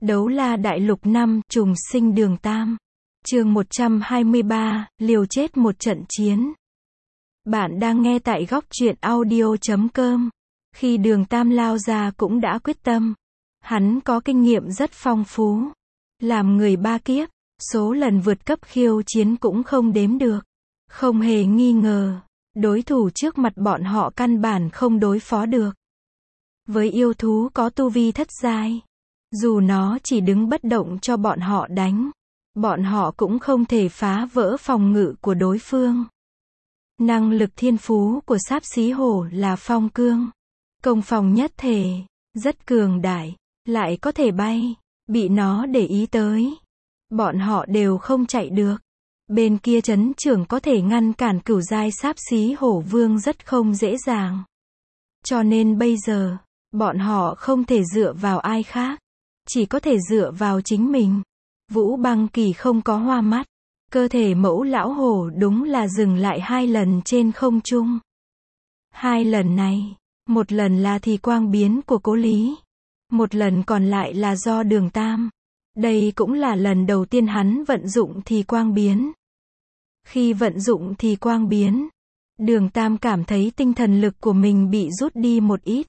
Đấu la đại lục 5, trùng sinh đường Tam. Chương 123, liều chết một trận chiến. Bạn đang nghe tại góc truyện audio.com. Khi đường Tam lao ra cũng đã quyết tâm. Hắn có kinh nghiệm rất phong phú. Làm người ba kiếp, số lần vượt cấp khiêu chiến cũng không đếm được. Không hề nghi ngờ, đối thủ trước mặt bọn họ căn bản không đối phó được. Với yêu thú có tu vi thất giai, dù nó chỉ đứng bất động cho bọn họ đánh, bọn họ cũng không thể phá vỡ phòng ngự của đối phương. Năng lực thiên phú của Sáp Xí Hổ là phong cương, công phòng nhất thể, rất cường đại, lại có thể bay, bị nó để ý tới, bọn họ đều không chạy được. Bên kia trấn trưởng có thể ngăn cản cửu giai Sáp Xí Hổ Vương rất không dễ dàng. Cho nên bây giờ, bọn họ không thể dựa vào ai khác, chỉ có thể dựa vào chính mình. Vũ Băng Kỳ không có hoa mắt, cơ thể mẫu lão hổ đúng là dừng lại 2 lần trên không trung. 2 lần này, một lần là thì quang biến của Cố Lý, một lần còn lại là do đường Tam. Đây cũng là lần đầu tiên hắn vận dụng thì quang biến. Khi vận dụng thì quang biến, đường Tam cảm thấy tinh thần lực của mình bị rút đi một ít.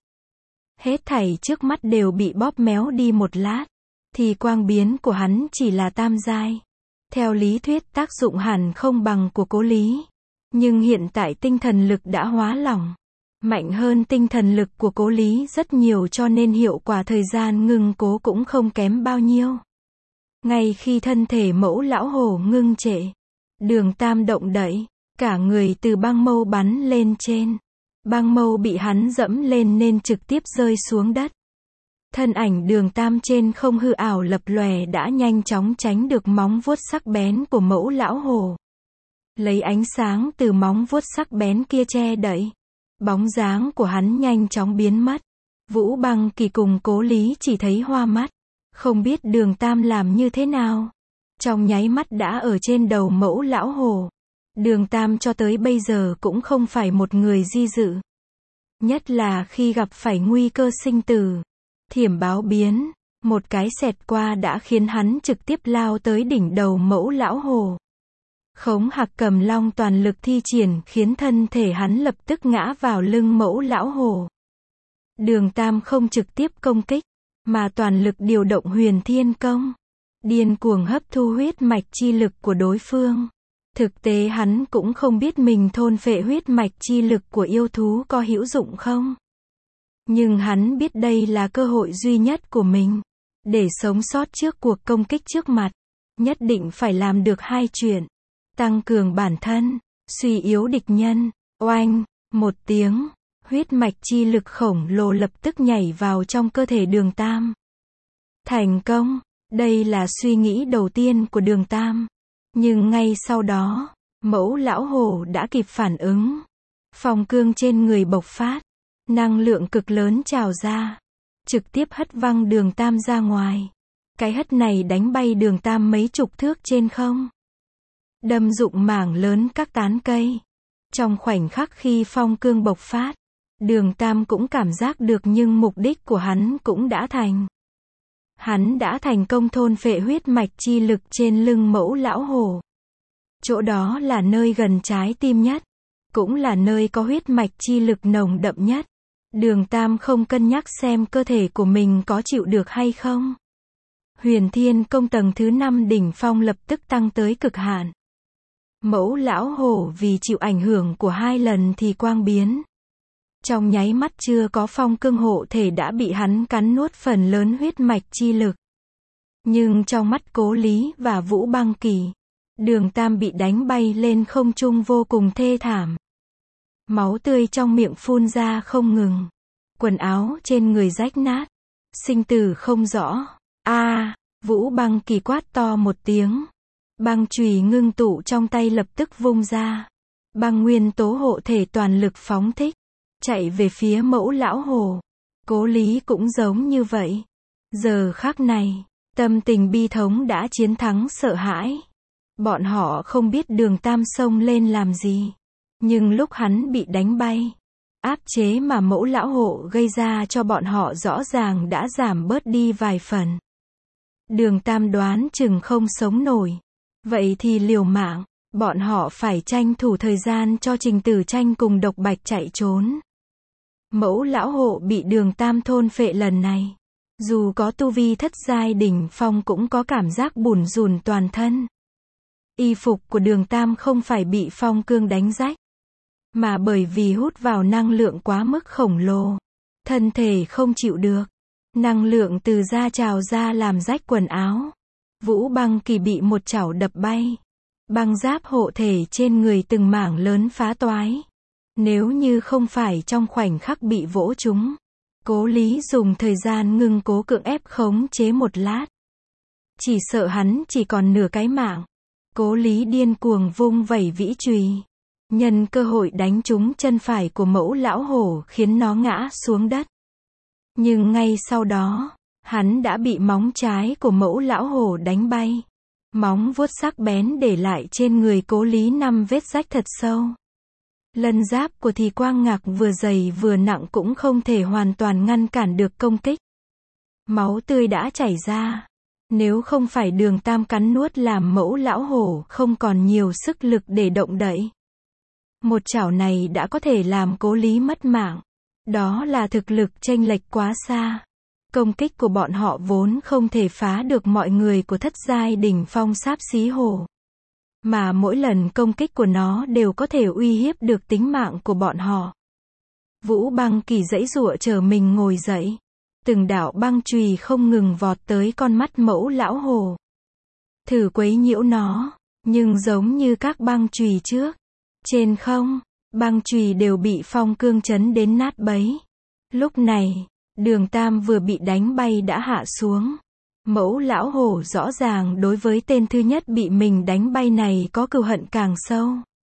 Hết thảy trước mắt đều bị bóp méo đi một lát. Thì quang biến của hắn chỉ là tam giai. Theo lý thuyết tác dụng hẳn không bằng của Cố Lý. Nhưng hiện tại tinh thần lực đã hóa lỏng. Mạnh hơn tinh thần lực của Cố Lý rất nhiều, cho nên hiệu quả thời gian ngưng cố cũng không kém bao nhiêu. Ngay khi thân thể mẫu lão hổ ngưng trệ, đường Tam động đậy, cả người từ băng mâu bắn lên trên. Băng mâu bị hắn dẫm lên nên trực tiếp rơi xuống đất. Thân ảnh đường Tam trên không hư ảo lập lòe đã nhanh chóng tránh được móng vuốt sắc bén của mẫu lão hổ. Lấy ánh sáng từ móng vuốt sắc bén kia che đậy, bóng dáng của hắn nhanh chóng biến mất. Vũ Băng Kỳ cùng Cố Lý chỉ thấy hoa mắt, không biết đường Tam làm như thế nào. Trong nháy mắt đã ở trên đầu mẫu lão hổ. Đường Tam cho tới bây giờ cũng không phải một người di dự. Nhất là khi gặp phải nguy cơ sinh tử. Thiểm báo biến, một cái xẹt qua đã khiến hắn trực tiếp lao tới đỉnh đầu mẫu lão hổ. Khống Hạc Cầm Long toàn lực thi triển khiến thân thể hắn lập tức ngã vào lưng mẫu lão hổ. Đường Tam không trực tiếp công kích, mà toàn lực điều động huyền thiên công. Điên cuồng hấp thu huyết mạch chi lực của đối phương. Thực tế hắn cũng không biết mình thôn phệ huyết mạch chi lực của yêu thú có hữu dụng không. Nhưng hắn biết đây là cơ hội duy nhất của mình. Để sống sót trước cuộc công kích trước mặt, nhất định phải làm được 2 chuyện. Tăng cường bản thân, suy yếu địch nhân. Oanh, một tiếng, huyết mạch chi lực khổng lồ lập tức nhảy vào trong cơ thể đường Tam. Thành công, đây là suy nghĩ đầu tiên của đường Tam. Nhưng ngay sau đó, mẫu lão hổ đã kịp phản ứng. Phong cương trên người bộc phát. Năng lượng cực lớn trào ra. Trực tiếp hất văng đường Tam ra ngoài. Cái hất này đánh bay đường Tam mấy chục thước trên không. Đâm rụng mảng lớn các tán cây. Trong khoảnh khắc khi phong cương bộc phát, đường Tam cũng cảm giác được, nhưng mục đích của hắn cũng đã thành. Hắn đã thành công thôn phệ huyết mạch chi lực trên lưng mẫu lão hổ. Chỗ đó là nơi gần trái tim nhất, cũng là nơi có huyết mạch chi lực nồng đậm nhất. Đường Tam không cân nhắc xem cơ thể của mình có chịu được hay không. Huyền Thiên Công tầng thứ 5 đỉnh phong lập tức tăng tới cực hạn. Mẫu lão hổ vì chịu ảnh hưởng của 2 lần thì quang biến. Trong nháy mắt chưa có phong cương hộ thể đã bị hắn cắn nuốt phần lớn huyết mạch chi lực. Nhưng trong mắt Cố Lý và Vũ Băng Kỳ, đường Tam bị đánh bay lên không trung vô cùng thê thảm. Máu tươi trong miệng phun ra không ngừng. Quần áo trên người rách nát. Sinh tử không rõ. Vũ Băng Kỳ quát to một tiếng. Băng chùy ngưng tụ trong tay lập tức vung ra. Băng nguyên tố hộ thể toàn lực phóng thích. Chạy về phía mẫu lão hổ. Cố Lý cũng giống như vậy. Giờ khắc này, tâm tình bi thống đã chiến thắng sợ hãi. Bọn họ không biết đường Tam xông lên làm gì. Nhưng lúc hắn bị đánh bay, áp chế mà mẫu lão hổ gây ra cho bọn họ rõ ràng đã giảm bớt đi vài phần. Đường Tam đoán chừng không sống nổi. Vậy thì liều mạng, bọn họ phải tranh thủ thời gian cho Trình Tử Tranh cùng Độc Bạch chạy trốn. Mẫu lão hộ bị Đường Tam thôn phệ lần này. Dù có tu vi thất giai đỉnh phong cũng có cảm giác bủn rủn toàn thân. Y phục của Đường Tam không phải bị phong cương đánh rách, mà bởi vì hút vào năng lượng quá mức khổng lồ. Thân thể không chịu được. Năng lượng từ da trào ra làm rách quần áo. Vũ Băng Kỳ bị một chảo đập bay. Băng giáp hộ thể trên người từng mảng lớn phá toái. Nếu như không phải trong khoảnh khắc bị vỗ trúng, Cố Lý dùng thời gian ngưng cố cưỡng ép khống chế một lát. Chỉ sợ hắn chỉ còn nửa cái mạng. Cố Lý điên cuồng vung vẩy vĩ chùy, nhân cơ hội đánh trúng chân phải của mẫu lão hổ khiến nó ngã xuống đất. Nhưng ngay sau đó, hắn đã bị móng trái của mẫu lão hổ đánh bay. Móng vuốt sắc bén để lại trên người Cố Lý 5 vết rách thật sâu. Lân giáp của Thì Quang Ngạc vừa dày vừa nặng cũng không thể hoàn toàn ngăn cản được công kích. Máu tươi đã chảy ra. Nếu không phải Đường Tam cắn nuốt làm mẫu lão hổ không còn nhiều sức lực để động đậy. Một chảo này đã có thể làm Cố Lý mất mạng. Đó là thực lực chênh lệch quá xa. Công kích của bọn họ vốn không thể phá được mọi người của thất giai đỉnh phong Xáp Xí Hổ. Mà mỗi lần công kích của nó đều có thể uy hiếp được tính mạng của bọn họ. Vũ Băng Kỳ giãy giụa chờ mình ngồi dậy. Từng đạo băng chùy không ngừng vọt tới con mắt mẫu lão hổ. Thử quấy nhiễu nó, nhưng giống như các băng chùy trước. Trên không, băng chùy đều bị phong cương chấn đến nát bấy. Lúc này, Đường Tam vừa bị đánh bay đã hạ xuống. Mẫu lão hổ rõ ràng đối với tên thứ nhất bị mình đánh bay này có cừu hận càng sâu.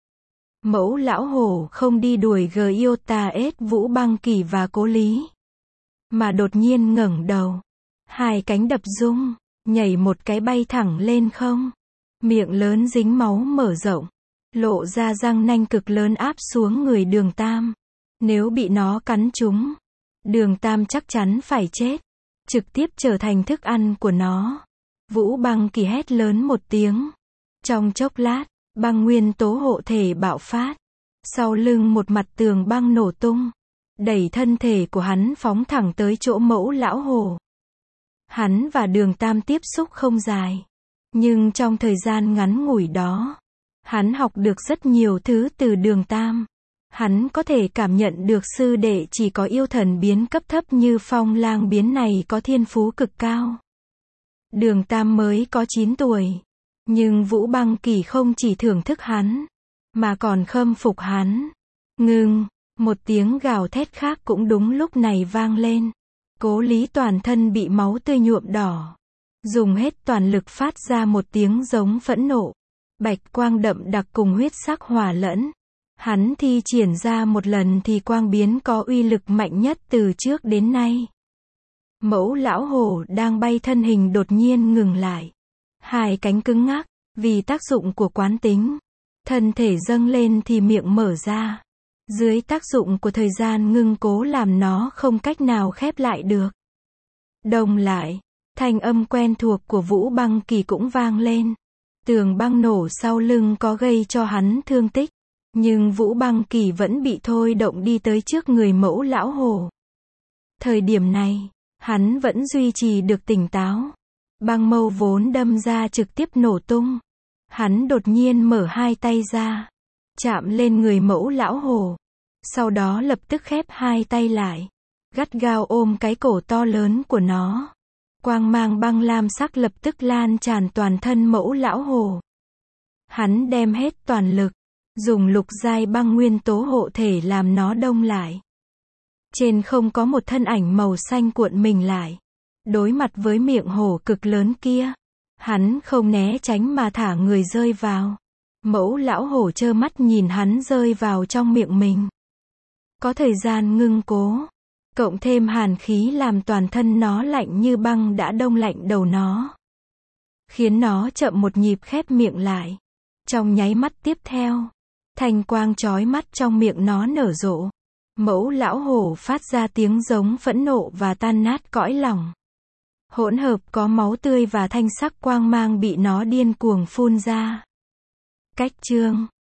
Mẫu lão hổ không đi đuổi Giota S Vũ Băng Kỳ và Cố Lý, mà đột nhiên ngẩng đầu. Hai cánh đập rung, nhảy một cái bay thẳng lên không. Miệng lớn dính máu mở rộng, lộ ra răng nanh cực lớn áp xuống người Đường Tam. Nếu bị nó cắn trúng, Đường Tam chắc chắn phải chết. Trực tiếp trở thành thức ăn của nó. Vũ Băng Kỳ hét lớn một tiếng. Trong chốc lát, băng nguyên tố hộ thể bạo phát. Sau lưng một mặt tường băng nổ tung. Đẩy thân thể của hắn phóng thẳng tới chỗ mẫu lão hổ. Hắn và Đường Tam tiếp xúc không dài. Nhưng trong thời gian ngắn ngủi đó, hắn học được rất nhiều thứ từ Đường Tam. Hắn có thể cảm nhận được sư đệ chỉ có yêu thần biến cấp thấp như Phong Lang biến này có thiên phú cực cao. Đường Tam mới có 9 tuổi. Nhưng Vũ Băng Kỳ không chỉ thưởng thức hắn, mà còn khâm phục hắn. Ngưng, một tiếng gào thét khác cũng đúng lúc này vang lên. Cố Lý toàn thân bị máu tươi nhuộm đỏ. Dùng hết toàn lực phát ra một tiếng giống phẫn nộ. Bạch quang đậm đặc cùng huyết sắc hòa lẫn. Hắn thi triển ra một lần thì quang biến có uy lực mạnh nhất từ trước đến nay. Mẫu lão hổ đang bay thân hình đột nhiên ngừng lại. Hai cánh cứng ngắc, vì tác dụng của quán tính. Thân thể dâng lên thì miệng mở ra. Dưới tác dụng của thời gian ngưng cố làm nó không cách nào khép lại được. Đồng lại, thanh âm quen thuộc của Vũ Băng Kỳ cũng vang lên. Tường băng nổ sau lưng có gây cho hắn thương tích. Nhưng Vũ Băng Kỳ vẫn bị thôi động đi tới trước người mẫu lão hổ. Thời điểm này, hắn vẫn duy trì được tỉnh táo. Băng mâu vốn đâm ra trực tiếp nổ tung. Hắn đột nhiên mở hai tay ra, chạm lên người mẫu lão hổ. Sau đó lập tức khép hai tay lại, gắt gao ôm cái cổ to lớn của nó. Quang mang băng lam sắc lập tức lan tràn toàn thân mẫu lão hổ. Hắn đem hết toàn lực, dùng lục giai băng nguyên tố hộ thể làm nó đông lại. Trên không có một thân ảnh màu xanh cuộn mình lại. Đối mặt với miệng hổ cực lớn kia, hắn không né tránh mà thả người rơi vào. Mẫu lão hổ trơ mắt nhìn hắn rơi vào trong miệng mình. Có thời gian ngưng cố, cộng thêm hàn khí làm toàn thân nó lạnh như băng đã đông lạnh đầu nó, khiến nó chậm một nhịp khép miệng lại. Trong nháy mắt tiếp theo, thanh quang chói mắt trong miệng nó nở rộ. Mẫu lão hổ phát ra tiếng giống phẫn nộ và tan nát cõi lòng. hỗn hợp có máu tươi và thanh sắc quang mang bị nó điên cuồng phun ra. Cách chương